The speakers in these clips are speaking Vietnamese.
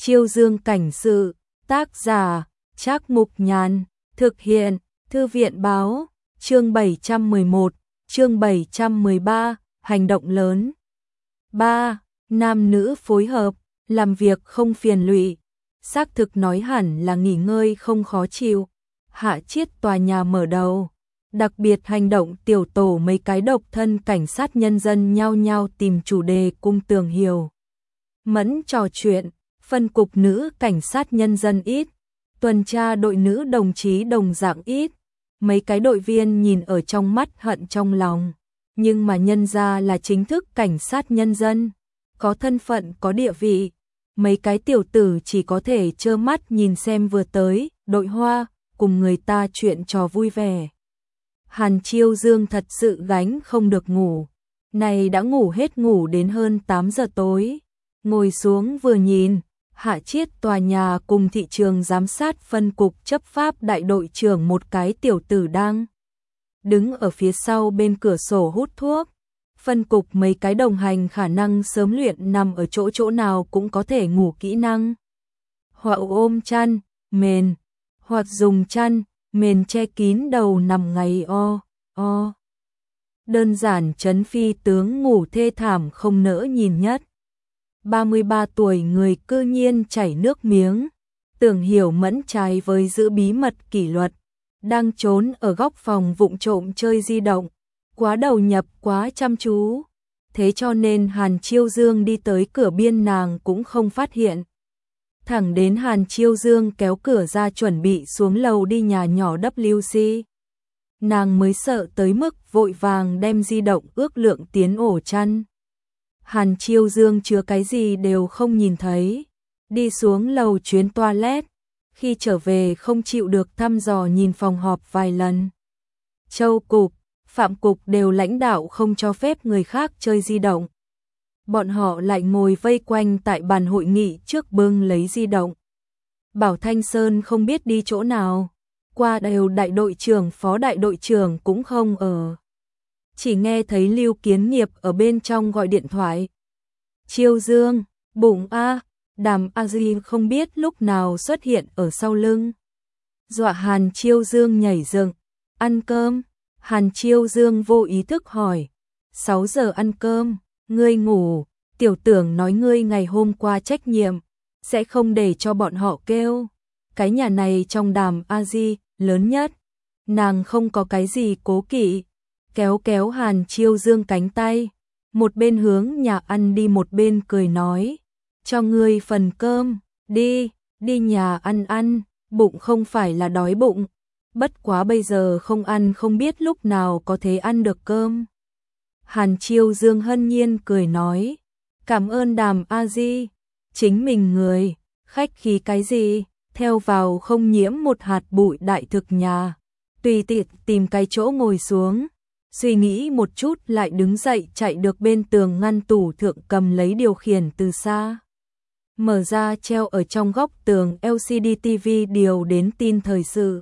Chiêu Dương cảnh sự, tác giả, Trác Mục Nhàn, thực hiện, Thư viện báo, chương 711, chương 713, hành động lớn. 3. Nam nữ phối hợp, làm việc không phiền lụy. Xác thực nói hẳn là nghỉ ngơi không khó chịu. Hạ Chiết tòa nhà mở đầu. Đặc biệt hành động tiểu tổ mấy cái độc thân cảnh sát nhân dân nhao nhao tìm chủ đề cung Tường Hiểu Mẫn trò chuyện, phân cục nữ cảnh sát nhân dân ít, tuần tra đội nữ đồng chí đồng dạng ít. Mấy cái đội viên nhìn ở trong mắt hận trong lòng, nhưng mà nhân ra là chính thức cảnh sát nhân dân, có thân phận có địa vị. Mấy cái tiểu tử chỉ có thể trơ mắt nhìn xem vừa tới, đội hoa, cùng người ta chuyện trò vui vẻ. Hàn Chiêu Dương thật sự gánh không được ngủ, này đã ngủ hết ngủ đến hơn 8 giờ tối. Ngồi xuống vừa nhìn, Hạ Chiết tòa nhà cùng thị trường giám sát phân cục chấp pháp đại đội trưởng một cái tiểu tử đang đứng ở phía sau bên cửa sổ hút thuốc. Phân cục mấy cái đồng hành khả năng sớm luyện nằm ở chỗ nào cũng có thể ngủ kỹ năng. Hoặc ôm chăn, mền, hoặc dùng chăn, mền che kín đầu nằm ngày o. Đơn giản trấn phi tướng ngủ thê thảm không nỡ nhìn nhất. 33 tuổi người cư nhiên chảy nước miếng, Tưởng Hiểu Mẫn trái với giữ bí mật kỷ luật, đang trốn ở góc phòng vụng trộm chơi di động, quá đầu nhập quá chăm chú, thế cho nên Hàn Chiêu Dương đi tới cửa biên nàng cũng không phát hiện. Thẳng đến Hàn Chiêu Dương kéo cửa ra chuẩn bị xuống lầu đi nhà nhỏ WC, nàng mới sợ tới mức vội vàng đem di động ước lượng tiến ổ chăn. Hàn Chiêu Dương chứa cái gì đều không nhìn thấy, đi xuống lầu chuyến toilet, khi trở về không chịu được thăm dò nhìn phòng họp vài lần. Châu cục, Phạm cục đều lãnh đạo không cho phép người khác chơi di động. Bọn họ lại ngồi vây quanh tại bàn hội nghị trước bưng lấy di động. Bảo Thanh Sơn không biết đi chỗ nào, qua đều đại đội trưởng phó đại đội trưởng cũng không ở. Chỉ nghe thấy Lưu Kiến Nghiệp ở bên trong gọi điện thoại. Chiêu Dương, bụng a, Đàm A Di không biết lúc nào xuất hiện ở sau lưng. Dọa Hàn Chiêu Dương nhảy dựng, ăn cơm. Hàn Chiêu Dương vô ý thức hỏi, 6 giờ ăn cơm, ngươi ngủ, tiểu tưởng nói ngươi ngày hôm qua trách nhiệm, sẽ không để cho bọn họ kêu. Cái nhà này trong Đàm A Di, lớn nhất, nàng không có cái gì cố kỵ, kéo kéo Hàn Chiêu Dương cánh tay, một bên hướng nhà ăn đi một bên cười nói, cho ngươi phần cơm, đi nhà ăn, bụng không phải là đói bụng. Bất quá bây giờ không ăn không biết lúc nào có thể ăn được cơm. Hàn Chiêu Dương hân nhiên cười nói, cảm ơn Đàm A Di, chính mình người, khách khí cái gì, theo vào không nhiễm một hạt bụi đại thực nhà. Tùy tiện tìm cái chỗ ngồi xuống, suy nghĩ một chút lại đứng dậy chạy được bên tường ngăn tủ thượng cầm lấy điều khiển từ xa. Mở ra treo ở trong góc tường LCD TV điều đến tin thời sự.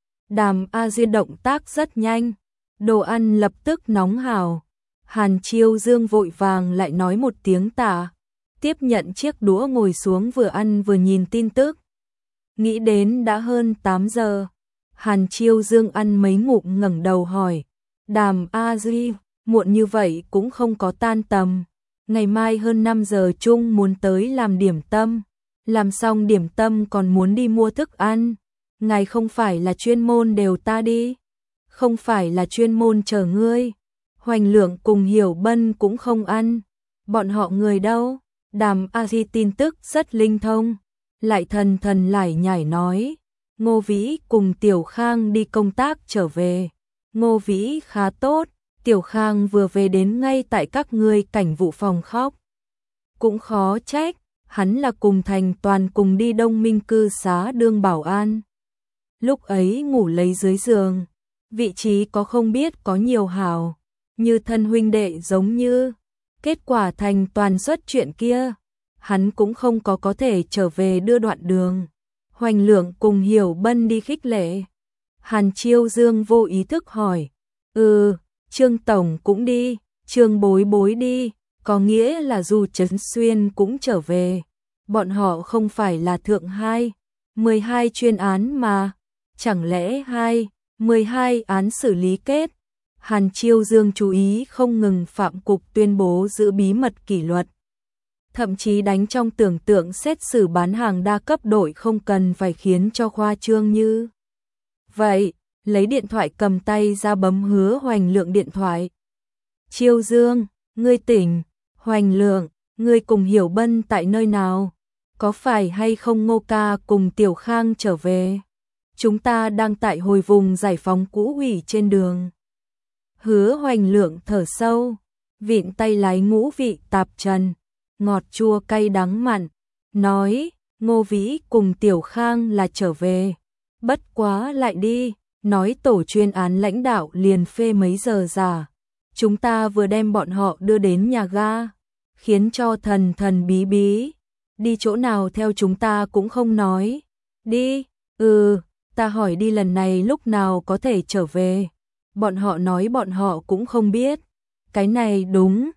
Đàm A Di động tác rất nhanh, đồ ăn lập tức nóng hào. Hàn Chiêu Dương vội vàng lại nói một tiếng tạ, tiếp nhận chiếc đũa ngồi xuống vừa ăn vừa nhìn tin tức. Nghĩ đến đã hơn 8 giờ, Hàn Chiêu Dương ăn mấy ngụm ngẩng đầu hỏi, Đàm A Di, muộn như vậy cũng không có tan tầm, ngày mai hơn 5 giờ chung muốn tới làm điểm tâm, làm xong điểm tâm còn muốn đi mua thức ăn. Ngài không phải là chuyên môn đều ta đi, không phải là chuyên môn chờ ngươi. Hoành Lượng cùng Hiểu Bân cũng không ăn, bọn họ người đâu? Đàm A Di tin tức rất linh thông, lại thần lải nhải nói, Ngô Vĩ cùng Tiểu Khang đi công tác trở về. Ngô Vĩ khá tốt, Tiểu Khang vừa về đến ngay tại các ngươi cảnh vụ phòng khóc. Cũng khó trách, hắn là cùng Thành Toàn cùng đi Đông Minh cư xá đương bảo an. Lúc ấy ngủ lấy dưới giường, vị trí có không biết có nhiều hảo, như thân huynh đệ giống như. Kết quả Thành Toàn xuất chuyện kia, hắn cũng không có thể trở về đưa đoạn đường. Hoành Lượng cùng Hiểu Bân đi khích lệ. Hàn Chiêu Dương vô ý thức hỏi, Trương Tổng cũng đi, Trương Bối Bối đi, có nghĩa là dù Trấn Xuyên cũng trở về. bọn họ không phải là thượng 12 chuyên án mà, chẳng lẽ 12 án xử lý kết? Hàn Chiêu Dương chú ý không ngừng Phạm Cục tuyên bố giữ bí mật kỷ luật. Thậm chí đánh trong tưởng tượng xét xử bán hàng đa cấp đội không cần phải khiến cho khoa trương như vậy, lấy điện thoại cầm tay ra bấm Hứa Hoành Lượng điện thoại. Chiêu Dương, ngươi tỉnh, Hoành Lượng, ngươi cùng Hiểu Bân tại nơi nào? Có phải hay không Ngô ca cùng Tiểu Khang trở về? Chúng ta đang tại hồi vùng giải phóng cũ ủy trên đường. Hứa Hoành Lượng thở sâu, vịn tay lái ngũ vị tạp trần, ngọt chua cay đắng mặn, nói, Ngô Vĩ cùng Tiểu Khang là trở về. Bất quá lại đi, nói tổ chuyên án lãnh đạo liền phê mấy giờ giả. Chúng ta vừa đem bọn họ đưa đến nhà ga, khiến cho thần thần bí bí. Đi chỗ nào theo chúng ta cũng không nói. Đi, ta hỏi đi lần này lúc nào có thể trở về. Bọn họ nói bọn họ cũng không biết. Cái này đúng,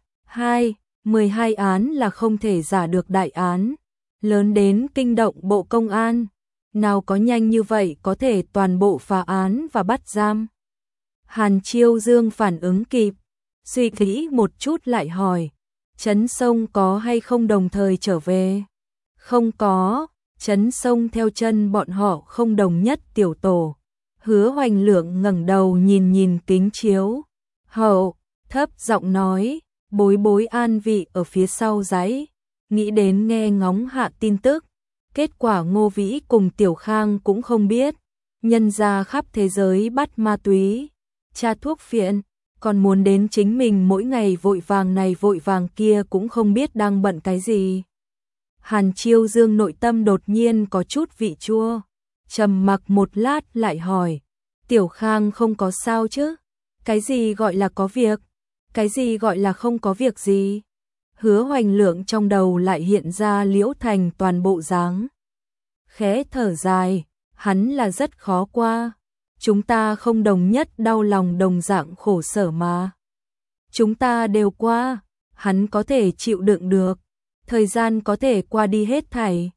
12 án là không thể giả được đại án. Lớn đến kinh động Bộ Công an. Nào có nhanh như vậy có thể toàn bộ phá án và bắt giam. Hàn Chiêu Dương phản ứng kịp, suy nghĩ một chút lại hỏi, Trấn Sông có hay không đồng thời trở về? Không có, Trấn Sông theo chân bọn họ không đồng nhất tiểu tổ. Hứa Hoành Lượng ngẩng đầu nhìn kính chiếu hậu, thấp giọng nói, Bối Bối an vị ở phía sau giấy, nghĩ đến nghe ngóng hạ tin tức. Kết quả Ngô Vĩ cùng Tiểu Khang cũng không biết, nhân ra khắp thế giới bắt ma túy, tra thuốc phiện, còn muốn đến chính mình mỗi ngày vội vàng này vội vàng kia cũng không biết đang bận cái gì. Hàn Chiêu Dương nội tâm đột nhiên có chút vị chua, trầm mặc một lát lại hỏi, Tiểu Khang không có sao chứ? Cái gì gọi là có việc? Cái gì gọi là không có việc gì? Hứa Hoành Lượng trong đầu lại hiện ra Liễu Thành toàn bộ dáng. Khẽ thở dài, hắn là rất khó qua. Chúng ta không đồng nhất đau lòng đồng dạng khổ sở mà. Chúng ta đều qua, hắn có thể chịu đựng được. Thời gian có thể qua đi hết thảy.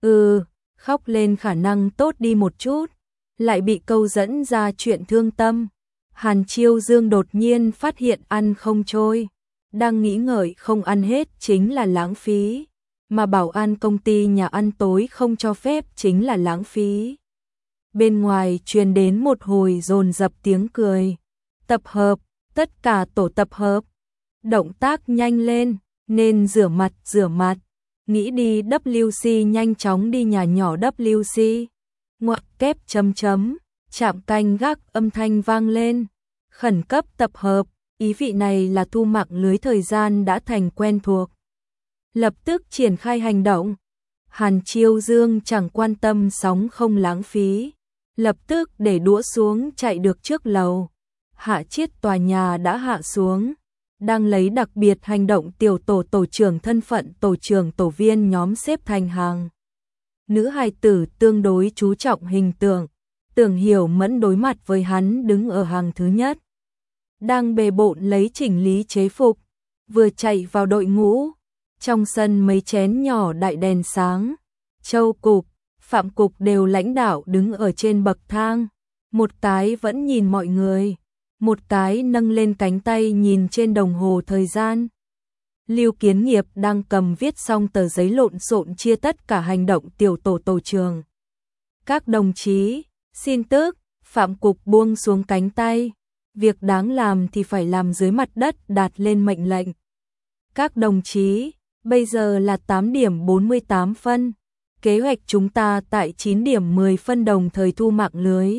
Khóc lên khả năng tốt đi một chút. Lại bị câu dẫn ra chuyện thương tâm. Hàn Chiêu Dương đột nhiên phát hiện ăn không trôi. Đang nghĩ ngợi không ăn hết chính là lãng phí, mà bảo an công ty nhà ăn tối không cho phép chính là lãng phí. Bên ngoài truyền đến một hồi dồn dập tiếng cười. Tập hợp, tất cả tổ tập hợp. Động tác nhanh lên, nên rửa mặt. Nghĩ đi WC nhanh chóng đi nhà nhỏ WC. Ngoặc kép chấm, chạm canh gác âm thanh vang lên. Khẩn cấp tập hợp. Ý vị này là thu mạng lưới thời gian đã thành quen thuộc. Lập tức triển khai hành động. Hàn Chiêu Dương chẳng quan tâm sóng không lãng phí. Lập tức để đũa xuống chạy được trước lầu. Hạ Chiết tòa nhà đã hạ xuống. Đang lấy đặc biệt hành động tiểu tổ tổ trưởng thân phận tổ trưởng tổ viên nhóm xếp thành hàng. Nữ hài tử tương đối chú trọng hình tượng. Tưởng Hiểu Mẫn đối mặt với hắn đứng ở hàng thứ nhất. Đang bề bộn lấy chỉnh lý chế phục, vừa chạy vào đội ngũ. Trong sân mấy chén nhỏ đại đèn sáng, Châu Cục, Phạm Cục đều lãnh đạo đứng ở trên bậc thang. Một cái vẫn nhìn mọi người, một cái nâng lên cánh tay nhìn trên đồng hồ thời gian. Lưu Kiến Nghiệp đang cầm viết xong tờ giấy lộn xộn chia tất cả hành động tiểu tổ tổ trường. Các đồng chí, xin tước, Phạm Cục buông xuống cánh tay. Việc đáng làm thì phải làm dưới mặt đất đạt lên mệnh lệnh. Các đồng chí, bây giờ là 8 điểm 48 phân. Kế hoạch chúng ta tại 9 điểm 10 phân đồng thời thu mạng lưới.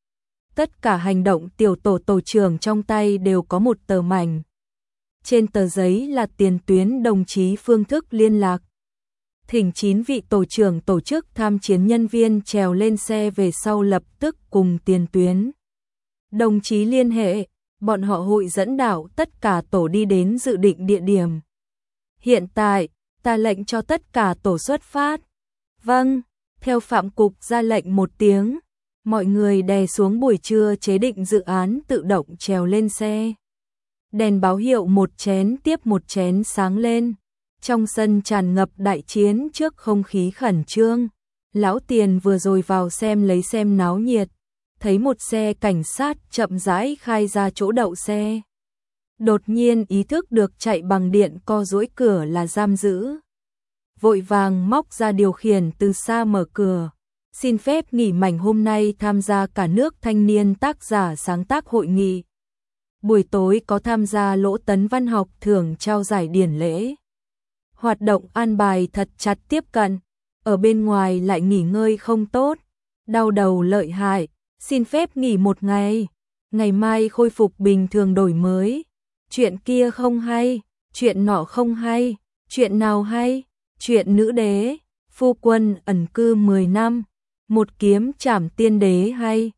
Tất cả hành động tiểu tổ tổ trưởng trong tay đều có một tờ mảnh. Trên tờ giấy là tiền tuyến đồng chí phương thức liên lạc. Thỉnh 9 vị tổ trưởng tổ chức tham chiến nhân viên trèo lên xe về sau lập tức cùng tiền tuyến. Đồng chí liên hệ, bọn họ hội dẫn đạo tất cả tổ đi đến dự định địa điểm. Hiện tại, ta lệnh cho tất cả tổ xuất phát. Vâng, theo Phạm Cục ra lệnh một tiếng, mọi người đè xuống buổi trưa chế định dự án tự động trèo lên xe. Đèn báo hiệu một chén tiếp một chén sáng lên, Trong sân tràn ngập đại chiến trước không khí khẩn trương. Lão Tiền vừa rồi vào xem náo nhiệt, thấy một xe cảnh sát chậm rãi khai ra chỗ đậu xe. Đột nhiên ý thức được chạy bằng điện co duỗi cửa là giam giữ. Vội vàng móc ra điều khiển từ xa mở cửa. Xin phép nghỉ mảnh hôm nay tham gia cả nước thanh niên tác giả sáng tác hội nghị. Buổi tối có tham gia Lỗ Tấn văn học thưởng trao giải điển lễ. Hoạt động an bài thật chặt tiếp cận, ở bên ngoài lại nghỉ ngơi không tốt, đau đầu lợi hại, xin phép nghỉ một ngày, ngày mai khôi phục bình thường đổi mới. Chuyện kia không hay, chuyện nọ không hay, chuyện nào hay, chuyện nữ đế, phu quân ẩn cư 10 năm, một kiếm trảm tiên đế hay.